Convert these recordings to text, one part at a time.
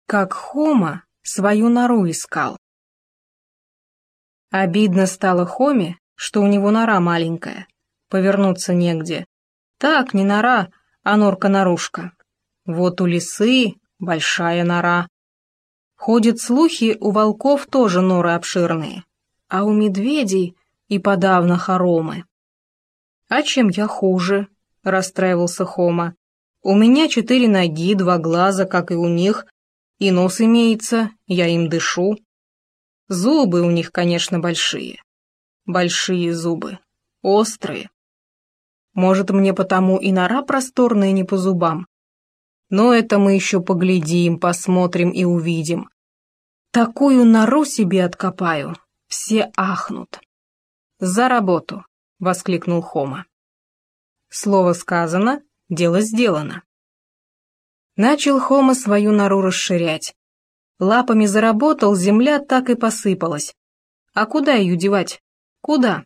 Как Хома свою нору искал. Обидно стало Хоме, что у него нора маленькая, повернуться негде. Так, не нора, а норка-нарушка. Вот у лисы большая нора. Ходят слухи, у волков тоже норы обширные, а у медведей и подавно хоромы. «А чем я хуже?» — расстраивался Хома. «У меня 4 ноги, 2 глаза, как и у них, и нос имеется, я им дышу. Зубы у них, конечно, большие. Большие зубы, острые. Может, мне потому и нора просторная не по зубам? Но это мы еще поглядим, посмотрим и увидим. Такую нору себе откопаю, все ахнут». «За работу!» — воскликнул Хома. Слово сказано, дело сделано. Начал Хома свою нору расширять. Лапами заработал, земля так и посыпалась. А куда ее девать? Куда?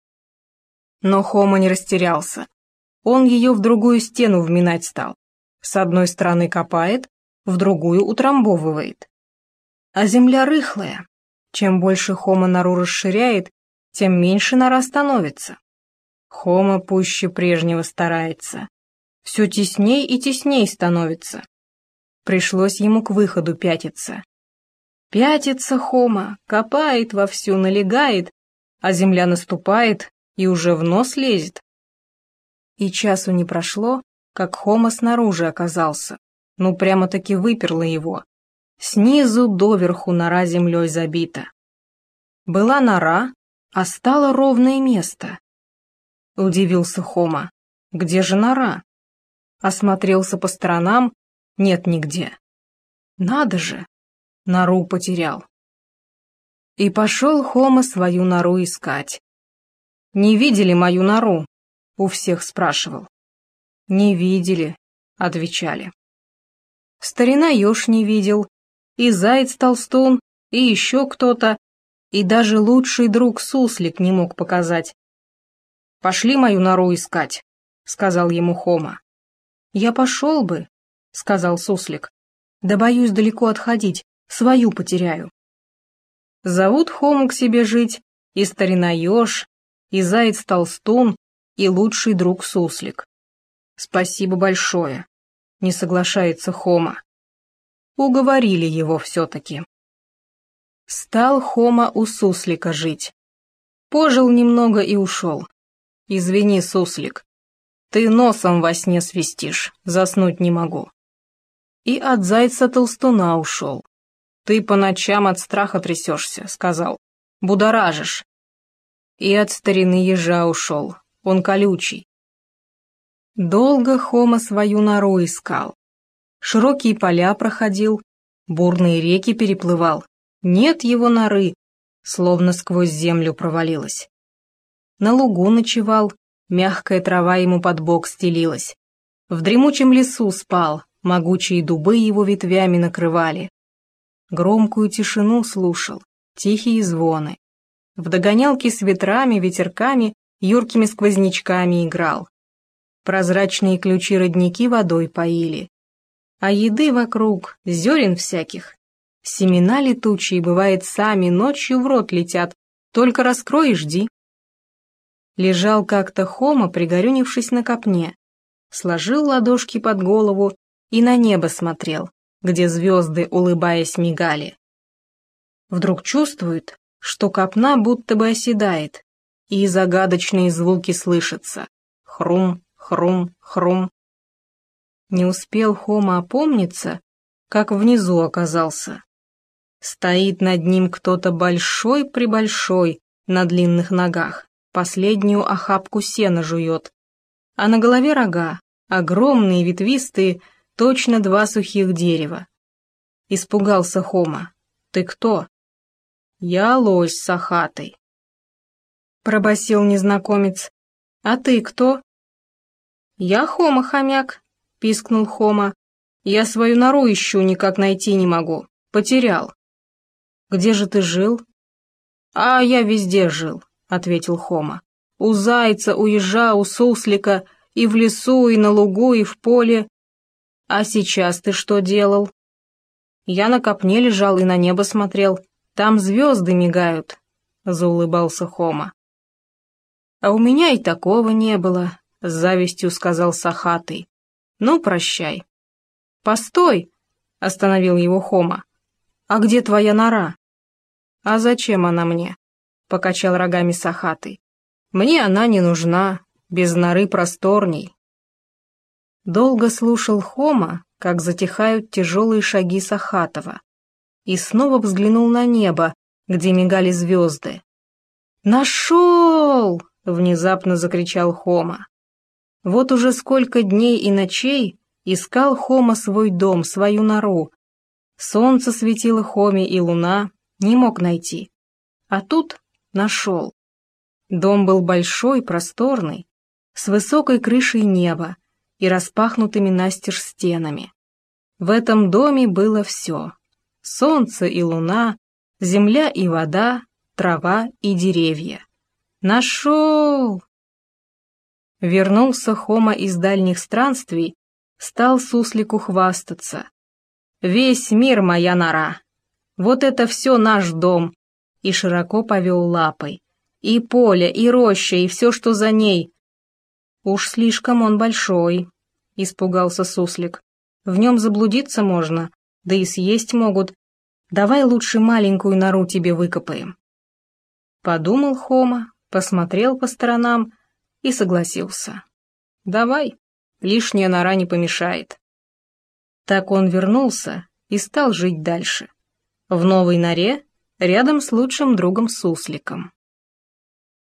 Но Хома не растерялся. Он ее в другую стену вминать стал. С одной стороны копает, в другую утрамбовывает. А земля рыхлая. Чем больше Хома нору расширяет, тем меньше нора становится. Хома пуще прежнего старается. Все тесней и тесней становится. Пришлось ему к выходу пятиться. Пятится Хома, копает вовсю, налегает, а земля наступает и уже в нос лезет. И часу не прошло, как Хома снаружи оказался. Ну, прямо-таки выперло его. Снизу доверху нора землей забита. Была нора, а стало ровное место. Удивился Хома. Где же нора? Осмотрелся по сторонам, нет нигде. Надо же, нору потерял. И пошел Хома свою нору искать. «Не видели мою нору?» — у всех спрашивал. «Не видели», — отвечали. Старина еж не видел, и заяц-толстун, и еще кто-то, и даже лучший друг суслик не мог показать. «Пошли мою нору искать», — сказал ему Хома. «Я пошел бы», — сказал суслик, — «да боюсь далеко отходить, свою потеряю». Зовут Хому к себе жить и старина еж, и заяц-толстун, и лучший друг суслик. «Спасибо большое», — не соглашается Хома. Уговорили его все-таки. Стал Хома у суслика жить. Пожил немного и ушел. «Извини, суслик, ты носом во сне свистишь, заснуть не могу». И от зайца-толстуна ушел. «Ты по ночам от страха трясешься», — сказал, — «будоражишь». И от старины ежа ушел, он колючий. Долго Хома свою нору искал. Широкие поля проходил, бурные реки переплывал. Нет его норы, словно сквозь землю провалилась. На лугу ночевал, мягкая трава ему под бок стелилась. В дремучем лесу спал, могучие дубы его ветвями накрывали. Громкую тишину слушал, тихие звоны. В догонялки с ветрами, ветерками, юркими сквознячками играл. Прозрачные ключи-родники водой поили. А еды вокруг, зерен всяких. Семена летучие, бывает, сами ночью в рот летят, только раскрой и жди. Лежал как-то Хома, пригорюнившись на копне, сложил ладошки под голову и на небо смотрел, где звезды, улыбаясь, мигали. Вдруг чувствует, что копна будто бы оседает, и загадочные звуки слышатся. Хрум, хрум, хрум. Не успел Хома опомниться, как внизу оказался. Стоит над ним кто-то большой-пребольшой на длинных ногах, последнюю охапку сена жует, а на голове рога, огромные, ветвистые, точно 2 сухих дерева. Испугался Хома. «Ты кто?» «Я лось сахатый», — пробасил незнакомец. «А ты кто?» «Я Хома-хомяк», — пискнул Хома. «Я свою нору ищу, никак найти не могу. Потерял». «Где же ты жил?» «А я везде жил», — ответил Хома. «У зайца, у ежа, у суслика, и в лесу, и на лугу, и в поле. А сейчас ты что делал?» Я на копне лежал и на небо смотрел. Там звезды мигают», — заулыбался Хома. «А у меня и такого не было», — с завистью сказал Сахатый. «Ну, прощай». «Постой», — остановил его Хома. «А где твоя нора?» «А зачем она мне?» — покачал рогами Сахатый. «Мне она не нужна, без норы просторней». Долго слушал Хома, как затихают тяжелые шаги Сахатова, и снова взглянул на небо, где мигали звезды. «Нашел!» — внезапно закричал Хома. Вот уже сколько дней и ночей искал Хома свой дом, свою нору. Солнце светило Хоме и луна, не мог найти. А тут нашел. Дом был большой, просторный, с высокой крышей неба и распахнутыми настежь стенами. В этом доме было все. Солнце и луна, земля и вода, трава и деревья. Нашел! Вернулся Хома из дальних странствий, стал суслику хвастаться. «Весь мир моя нора! Вот это все наш дом!» И широко повел лапой. «И поле, и роща, и все, что за ней!» «Уж слишком он большой», — испугался суслик. «В нем заблудиться можно, да и съесть могут. Давай лучше маленькую нору тебе выкопаем». Подумал Хома, посмотрел по сторонам и согласился. «Давай, лишняя нора не помешает». Так он вернулся и стал жить дальше. В новой норе, рядом с лучшим другом сусликом.